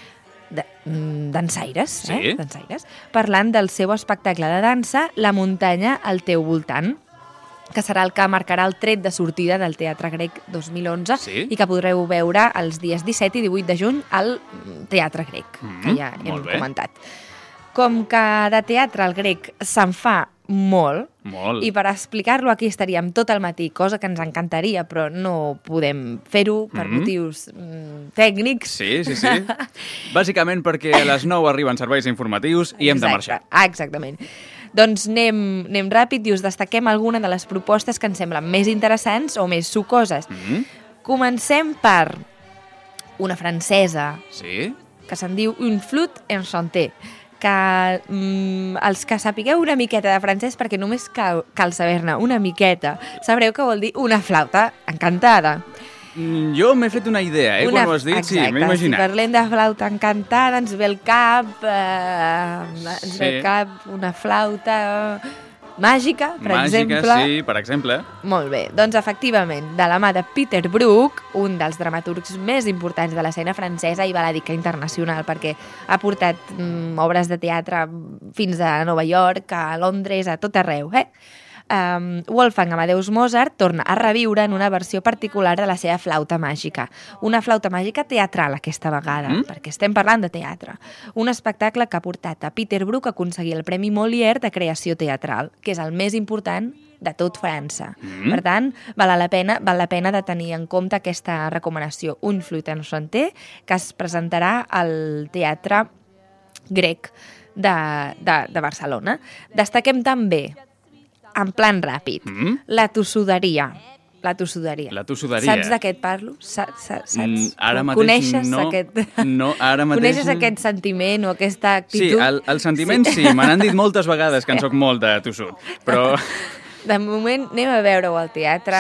I: dansaires, parlant del seu espectacle de dansa La muntanya al teu voltant, que serà el que marcarà el tret de sortida del Teatre Grec 2011 i que podreu veure els dies 17 i 18 de juny al Teatre Grec, que ja hem comentat. Com que de teatre al grec se'n fa molt, i per explicar-lo aquí estaríem tot el matí, cosa que ens encantaria, però no podem fer-ho per motius tècnics.
A: Sí. Bàsicament perquè a les 9 arriben serveis informatius i hem de marxar.
I: Exactament. Doncs anem ràpid i us destaquem alguna de les propostes que ens semblen més interessants o més sucoses. Comencem per una francesa que se'n diu Un flûte enchantée, que els que sapigueu una miqueta de francès, perquè només cal saber-ne una miqueta, sabreu que vol dir una flauta encantada.
A: Jo m'he fet una idea, quan ho has dit, sí, m'he imaginat.
I: Si parlem de flauta encantada, ens ve al cap, una flauta màgica, per exemple.
A: Sí, per exemple.
I: Molt bé, doncs efectivament, de la mà de Peter Brook, un dels dramaturgs més importants de l'escena francesa i val a dir que internacional, perquè ha portat obres de teatre fins a Nova York, a Londres, a tot arreu, Wolfgang Amadeus Mozart torna a reviure en una versió particular de la seva flauta màgica. Una flauta màgica teatral aquesta vegada, perquè estem parlant de teatre. Un espectacle que ha portat a Peter Brook a aconseguir el Premi Molière de creació teatral, que és el més important de tot França. Per tant, val la pena de tenir en compte aquesta recomanació. Un flûte enchanté, que es presentarà al Teatre Grec de Barcelona. Destaquem també, en plan ràpid, la tossuderia. La tossuderia. Saps de què et parlo? Saps?
A: Ara mateix no.
I: Coneixes aquest sentiment o aquesta actitud?
A: Sí, el sentiment sí. Me n'han dit moltes vegades que en soc molt de tossut, però...
I: De moment anem a veure-ho al teatre,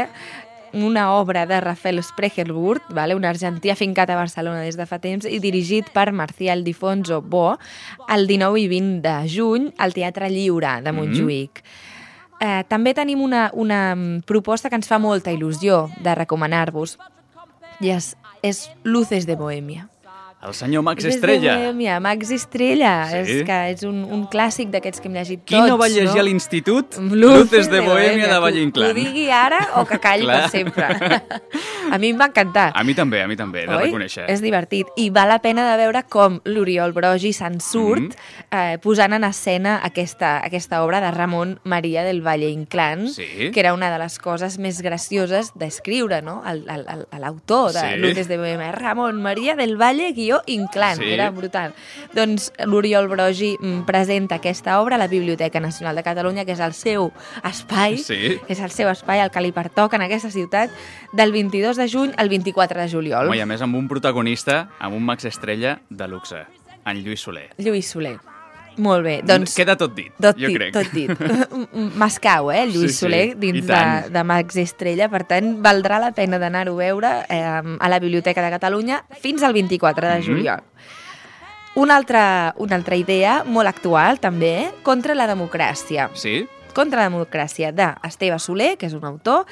I: una obra de Rafael Spregelburg, un argentí afincat a Barcelona des de fa temps i dirigit per Marcial Difonso Bo, el 19 i 20 de juny al Teatre Lliure de Montjuïc. També tenim una proposta que ens fa molta il·lusió de recomanar-vos, i és Luces de Bohèmia.
A: El senyor Max Estrella.
I: Max Estrella, és que és un clàssic d'aquests que hem llegit tots.
A: Qui no va llegir a l'institut Luces de Bohèmia de Valle Inclán?
I: Ho digui ara o que calli per sempre. A mi em va encantar.
A: A mi també, he de reconèixer.
I: És divertit. I val la pena de veure com l'Oriol Brogi se'n surt posant en escena aquesta obra de Ramon Maria del Valle Inclán, que era una de les coses més gracioses d'escriure, no? L'autor de Luces de Bohèmia, Ramon Maria del Valle Inclán, era brutal. Doncs l'Oriol Brogi presenta aquesta obra a la Biblioteca Nacional de Catalunya, que és el seu espai, el que li pertoca en aquesta ciutat, del 22 de juny al 24 de juliol.
A: I a més amb un protagonista, amb un Max Estrella de luxe, en Lluís Soler.
I: Molt bé, doncs...
A: Queda tot dit, jo crec.
I: Tot dit. Mascau, Lluís Soler, dins de Max Estrella, per tant, valdrà la pena d'anar-ho a veure a la Biblioteca de Catalunya fins al 24 de juliol. Una altra idea, molt actual, també, contra la democràcia.
A: Sí?
I: Contra la democràcia, d'Esteve Soler, que és un autor,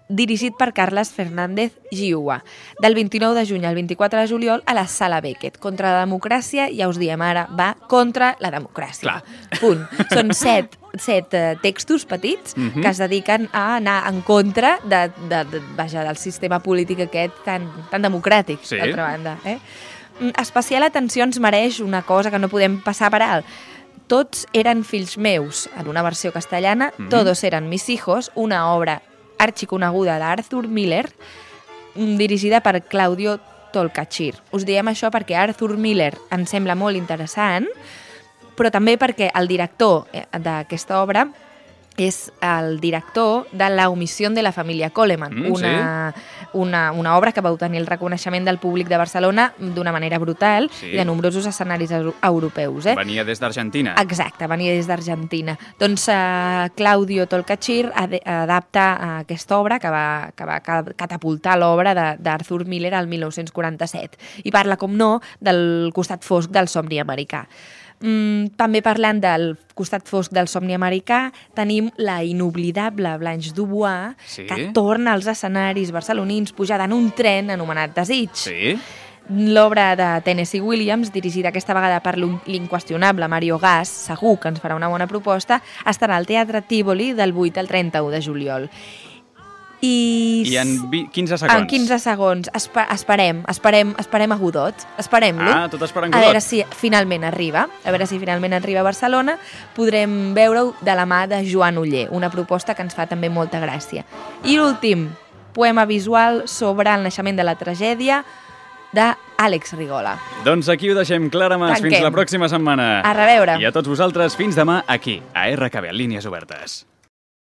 I: dirigit per Carles Fernández Giua, del 29 de juny al 24 de juliol a la Sala Beckett. Contra la democràcia, ja us diem ara, va contra la democràcia.
A: Clar.
I: Punt. Són set textos petits que es dediquen a anar en contra del sistema polític aquest tan democràtic, d'altra banda. Especial atenció ens mereix una cosa que no podem passar per alt. Tots eren fills meus, en una versió castellana, Todos eran mis hijos, una obra arxiconeguda d'Arthur Miller, dirigida per Claudio Tolcachir. Us diem això perquè Arthur Miller ens sembla molt interessant, però també perquè el director d'aquesta obra és el director de La omissió de la família Coleman, una obra que va obtenir el reconeixement del públic de Barcelona d'una manera brutal i de nombrosos escenaris europeus.
A: Venia des d'Argentina.
I: Exacte, venia des d'Argentina. Doncs Claudio Tolcachir adapta aquesta obra que va catapultar l'obra d'Arthur Miller al 1947 i parla, com no, del costat fosc del somni americà. També parlant del costat fosc del somni americà, tenim la inoblidable Blanche Dubois, que torna als escenaris barcelonins pujada en un tren anomenat Desig. L'obra de Tennessee Williams, dirigida aquesta vegada per l'inqüestionable Mario Gas, segur que ens farà una bona proposta, estarà al Teatre Tívoli del 8 al 31 de juliol.
A: I en 15 segons.
I: En 15 segons. Esperem a Godot. Esperem-lo.
A: Tot esperant Godot.
I: A veure si finalment arriba. A Barcelona. Podrem veure-ho de la mà de Joan Oller, una proposta que ens fa també molta gràcia. I l'últim, poema visual sobre el naixement de la tragèdia d'Àlex Rigola.
A: Doncs aquí ho deixem, Clara Mas. Fins la pròxima setmana.
I: A reveure.
A: I a tots vosaltres, fins demà aquí, a RKB, en línies obertes.